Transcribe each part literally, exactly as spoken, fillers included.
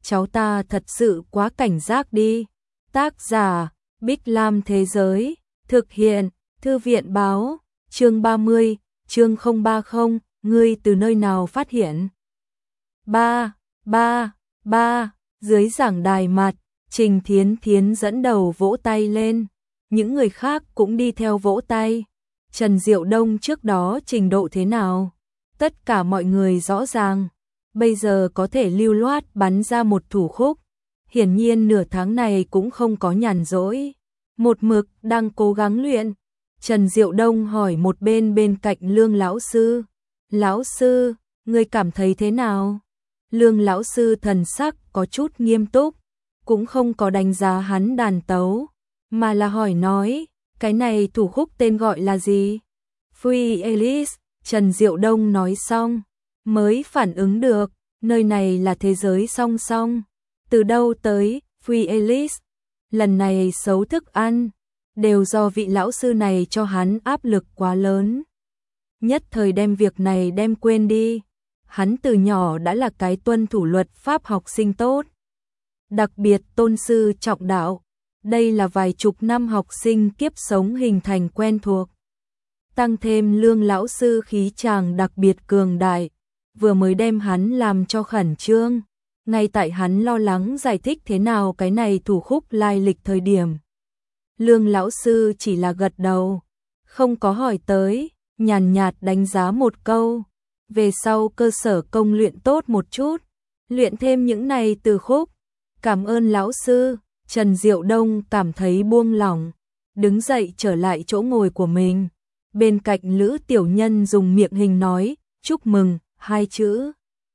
cháu ta thật sự quá cảnh giác đi. Tác giả, Bích Lam Thế Giới, thực hiện, Thư viện Báo, chương ba mươi, chương không ba không, ngươi từ nơi nào phát hiện? ba, ba, ba, dưới giảng đài mặt, Trình Thiến Thiến dẫn đầu vỗ tay lên, những người khác cũng đi theo vỗ tay. Trần Diệu Đông trước đó trình độ thế nào? Tất cả mọi người rõ ràng, bây giờ có thể lưu loát bắn ra một thủ khúc. Hiển nhiên nửa tháng này cũng không có nhàn rỗi, một mực đang cố gắng luyện. Trần Diệu Đông hỏi một bên bên cạnh Lương lão sư, "Lão sư, ngươi cảm thấy thế nào?" Lương lão sư thần sắc có chút nghiêm túc, cũng không có đánh giá hắn đàn tấu, mà là hỏi nói, "Cái này thủ khúc tên gọi là gì?" "Free Alice." Trần Diệu Đông nói xong, mới phản ứng được, nơi này là thế giới song song. Từ đâu tới Free Alice? Lần này xấu thức ăn, đều do vị lão sư này cho hắn áp lực quá lớn. Nhất thời đem việc này đem quên đi. Hắn từ nhỏ đã là cái tuân thủ luật pháp học sinh tốt. Đặc biệt tôn sư trọng đạo. Đây là vài chục năm học sinh kiếp sống hình thành quen thuộc. Tăng thêm Lương lão sư khí chàng đặc biệt cường đại, vừa mới đem hắn làm cho khẩn trương. Ngay tại hắn lo lắng giải thích thế nào cái này thủ khúc lai lịch thời điểm. Lương lão sư chỉ là gật đầu, không có hỏi tới, nhàn nhạt đánh giá một câu. Về sau cơ sở công luyện tốt một chút, luyện thêm những này từ khúc. Cảm ơn lão sư. Trần Diệu Đông cảm thấy buông lỏng, đứng dậy trở lại chỗ ngồi của mình. Bên cạnh Lữ Tiểu Nhân dùng miệng hình nói, "Chúc mừng", hai chữ.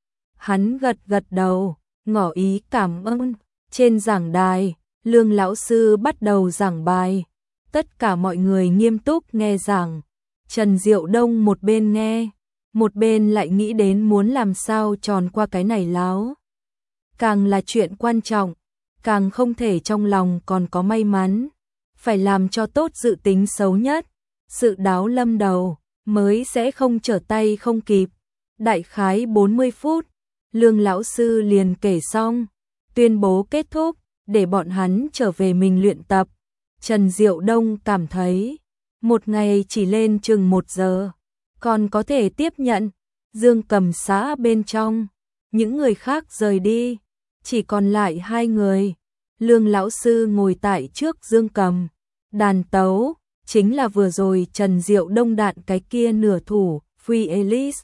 Hắn gật gật đầu, ngỏ ý cảm ơn. Trên giảng đài, Lương lão sư bắt đầu giảng bài. Tất cả mọi người nghiêm túc nghe giảng. Trần Diệu Đông một bên nghe, một bên lại nghĩ đến muốn làm sao tròn qua cái này láo. Càng là chuyện quan trọng, càng không thể trong lòng còn có may mắn. Phải làm cho tốt dự tính xấu nhất. Sự đáo lâm đầu, mới sẽ không trở tay không kịp. Đại khái bốn mươi phút, Lương lão sư liền kể xong, tuyên bố kết thúc, để bọn hắn trở về mình luyện tập. Trần Diệu Đông cảm thấy, một ngày chỉ lên chừng một giờ, còn có thể tiếp nhận. Dương Cầm xã bên trong, những người khác rời đi, chỉ còn lại hai người. Lương lão sư ngồi tại trước Dương Cầm, đàn tấu, chính là vừa rồi Trần Diệu Đông đạn cái kia nửa thủ, Free Alice.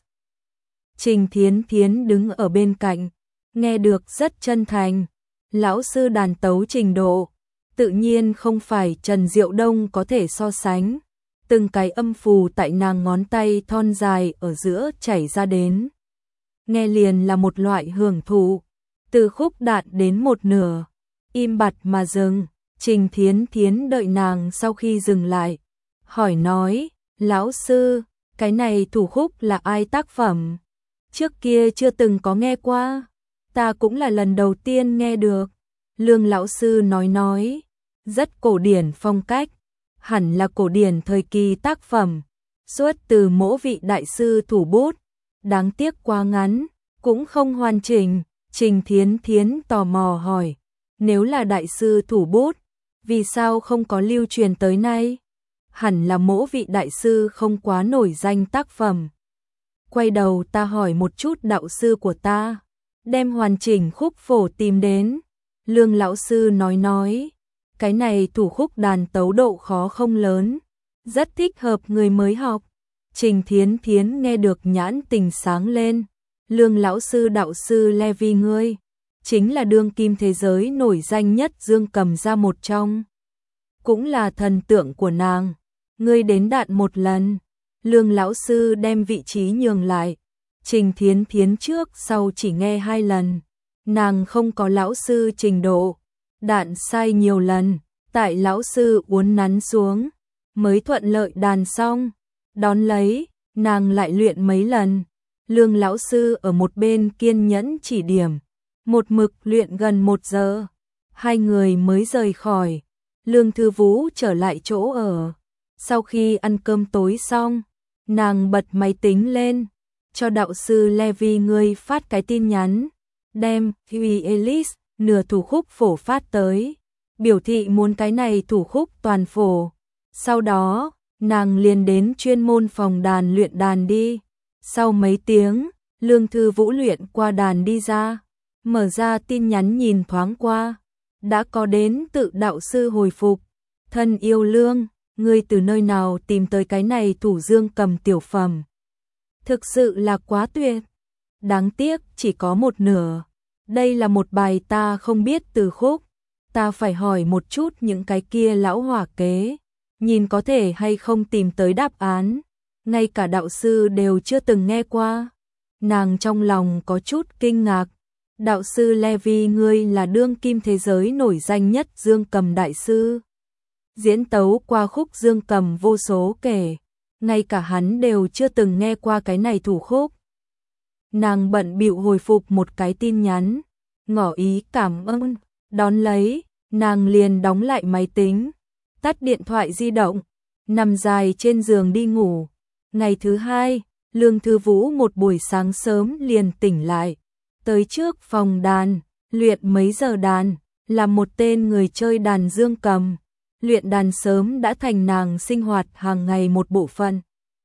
Trình Thiến Thiến đứng ở bên cạnh, nghe được rất chân thành. Lão sư đàn tấu trình độ, tự nhiên không phải Trần Diệu Đông có thể so sánh. Từng cái âm phù tại nàng ngón tay thon dài ở giữa chảy ra đến. Nghe liền là một loại hưởng thụ. Từ khúc đạn đến một nửa, im bặt mà dừng. Trình Thiến Thiến đợi nàng sau khi dừng lại, hỏi nói, "Lão sư, cái này thủ khúc là ai tác phẩm? Trước kia chưa từng có nghe qua, ta cũng là lần đầu tiên nghe được." Lương lão sư nói nói, rất cổ điển phong cách, hẳn là cổ điển thời kỳ tác phẩm, xuất từ mỗi vị đại sư thủ bút, đáng tiếc quá ngắn, cũng không hoàn chỉnh. Trình Thiến Thiến tò mò hỏi, nếu là đại sư thủ bút, vì sao không có lưu truyền tới nay? Hẳn là mỗi vị đại sư không quá nổi danh tác phẩm. Quay đầu ta hỏi một chút đạo sư của ta, đem hoàn chỉnh khúc phổ tìm đến. Lương lão sư nói nói, cái này thủ khúc đàn tấu độ khó không lớn, rất thích hợp người mới học. Trình Thiến Thiến nghe được nhãn tình sáng lên. Lương lão sư đạo sư Levi ngươi, chính là đương kim thế giới nổi danh nhất Dương Cầm ra một trong, cũng là thần tượng của nàng. Ngươi đến đạn một lần. Lương lão sư đem vị trí nhường lại. Trình Thiến Thiến trước sau chỉ nghe hai lần. Nàng không có lão sư trình độ, đạn sai nhiều lần, tại lão sư uốn nắn xuống, mới thuận lợi đàn xong. Đón lấy, nàng lại luyện mấy lần. Lương lão sư ở một bên kiên nhẫn chỉ điểm, một mực luyện gần một giờ. Hai người mới rời khỏi. Lương Thư Vũ trở lại chỗ ở. Sau khi ăn cơm tối xong, nàng bật máy tính lên, cho đạo sư Levi ngươi phát cái tin nhắn. đem Huey Ellis nửa thủ khúc phổ phát tới, biểu thị muốn cái này thủ khúc toàn phổ. Sau đó, nàng liền đến chuyên môn phòng đàn luyện đàn đi. Sau mấy tiếng, Lương Thư Vũ luyện qua đàn đi ra, mở ra tin nhắn nhìn thoáng qua, đã có đến tự đạo sư hồi phục. Thân yêu Lương, ngươi từ nơi nào tìm tới cái này thủ dương cầm tiểu phẩm? Thực sự là quá tuyệt. Đáng tiếc chỉ có một nửa. Đây là một bài ta không biết từ khúc. Ta phải hỏi một chút những cái kia lão hỏa kế, nhìn có thể hay không tìm tới đáp án. Ngay cả đạo sư đều chưa từng nghe qua. Nàng trong lòng có chút kinh ngạc. Đạo sư Levi, ngươi là đương kim thế giới nổi danh nhất dương cầm đại sư. Diễn tấu qua khúc dương cầm vô số kể, ngay cả hắn đều chưa từng nghe qua cái này thủ khúc. Nàng bận bịu hồi phục một cái tin nhắn, ngỏ ý cảm ơn, đón lấy, nàng liền đóng lại máy tính, tắt điện thoại di động, nằm dài trên giường đi ngủ. Ngày thứ hai, Lương Thư Vũ một buổi sáng sớm liền tỉnh lại, tới trước phòng đàn, luyện mấy giờ đàn, là một tên người chơi đàn dương cầm. Luyện đàn sớm đã thành nàng sinh hoạt hàng ngày một bộ phận.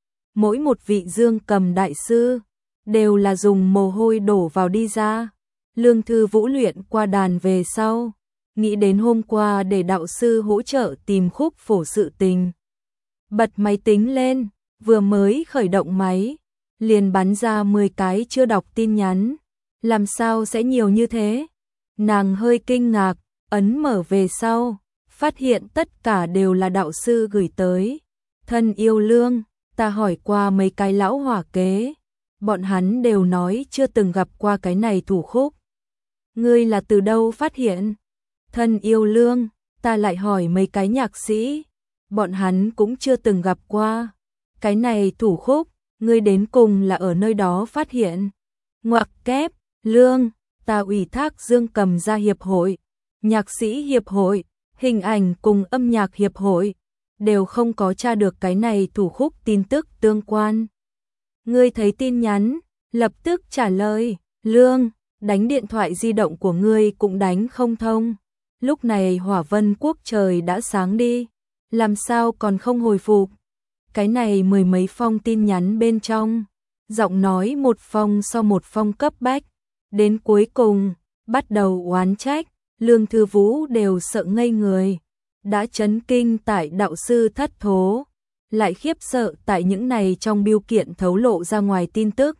Mỗi một vị dương cầm đại sư đều là dùng mồ hôi đổ vào đi ra. Lương Thư Vũ luyện qua đàn về sau, nghĩ đến hôm qua để đạo sư hỗ trợ tìm khúc phổ sự tình. Bật máy tính lên, vừa mới khởi động máy, liền bắn ra mười cái chưa đọc tin nhắn. Làm sao sẽ nhiều như thế? Nàng hơi kinh ngạc, ấn mở về sau, phát hiện tất cả đều là đạo sư gửi tới. Thân yêu Lương, ta hỏi qua mấy cái lão hỏa kế, bọn hắn đều nói chưa từng gặp qua cái này thủ khúc. Ngươi là từ đâu phát hiện? Thân yêu Lương, ta lại hỏi mấy cái nhạc sĩ, bọn hắn cũng chưa từng gặp qua. Cái này thủ khúc, ngươi đến cùng là ở nơi đó phát hiện. Ngoặc kép, Lương, ta ủy thác dương cầm ra hiệp hội, nhạc sĩ hiệp hội, hình ảnh cùng âm nhạc hiệp hội, đều không có tra được cái này thủ khúc tin tức tương quan. Ngươi thấy tin nhắn, lập tức trả lời, Lương, đánh điện thoại di động của ngươi cũng đánh không thông. Lúc này Hỏa Vân Quốc trời đã sáng đi, làm sao còn không hồi phục. Cái này mười mấy phong tin nhắn bên trong, giọng nói một phong sau một phong cấp bách, đến cuối cùng, bắt đầu oán trách. Lương Thư Vũ đều sợ ngây người, đã chấn kinh tại đạo sư thất thố, lại khiếp sợ tại những này trong bưu kiện thấu lộ ra ngoài tin tức.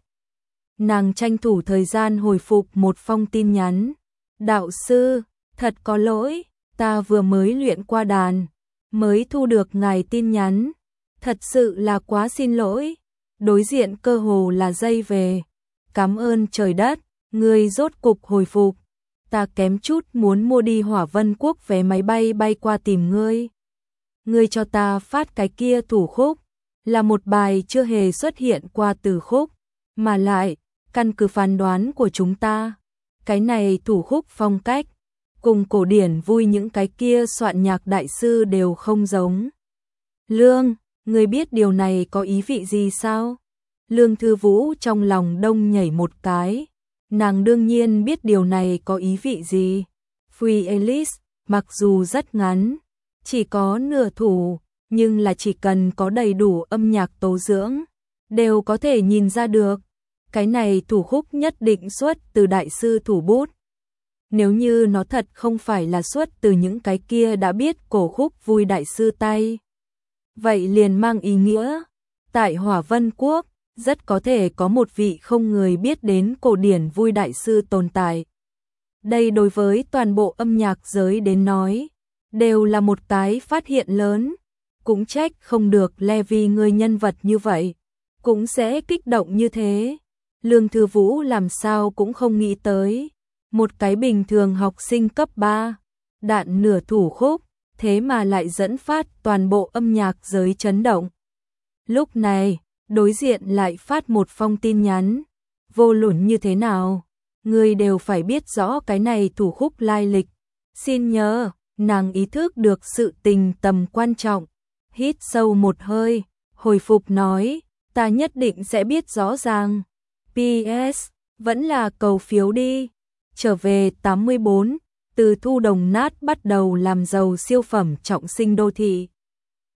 Nàng tranh thủ thời gian hồi phục một phong tin nhắn. Đạo sư, thật có lỗi, ta vừa mới luyện qua đàn, mới thu được ngài tin nhắn. Thật sự là quá xin lỗi. Đối diện cơ hồ là dây về. Cảm ơn trời đất, ngươi rốt cục hồi phục. Ta kém chút muốn mua đi Hỏa Vân Quốc vé máy bay bay qua tìm ngươi. Ngươi cho ta phát cái kia thủ khúc, là một bài chưa hề xuất hiện qua từ khúc, mà lại, căn cứ phán đoán của chúng ta, cái này thủ khúc phong cách, cùng cổ điển vui những cái kia soạn nhạc đại sư đều không giống. Lương, ngươi biết điều này có ý vị gì sao? Lương Thư Vũ trong lòng đông nhảy một cái. Nàng đương nhiên biết điều này có ý vị gì. Free Ellis, mặc dù rất ngắn, chỉ có nửa thủ, nhưng là chỉ cần có đầy đủ âm nhạc tố dưỡng, đều có thể nhìn ra được. Cái này thủ khúc nhất định xuất từ đại sư thủ bút. Nếu như nó thật không phải là xuất từ những cái kia đã biết cổ khúc vui đại sư tay, vậy liền mang ý nghĩa, tại Hỏa Vân Quốc, rất có thể có một vị không người biết đến cổ điển vui đại sư tồn tại. Đây đối với toàn bộ âm nhạc giới đến nói, đều là một cái phát hiện lớn. Cũng trách không được Levi người nhân vật như vậy, cũng sẽ kích động như thế. Lương Thư Vũ làm sao cũng không nghĩ tới, một cái bình thường học sinh cấp ba, đạn nửa thủ khúc, thế mà lại dẫn phát toàn bộ âm nhạc giới chấn động. Lúc này, đối diện lại phát một phong tin nhắn, vô luận như thế nào, người đều phải biết rõ cái này thủ khúc lai lịch. Xin nhớ, nàng ý thức được sự tình tầm quan trọng, hít sâu một hơi, hồi phục nói, ta nhất định sẽ biết rõ ràng. pê ét, vẫn là cầu phiếu đi. trở về tám mươi bốn, từ thu đồng nát bắt đầu làm giàu siêu phẩm trọng sinh đô thị.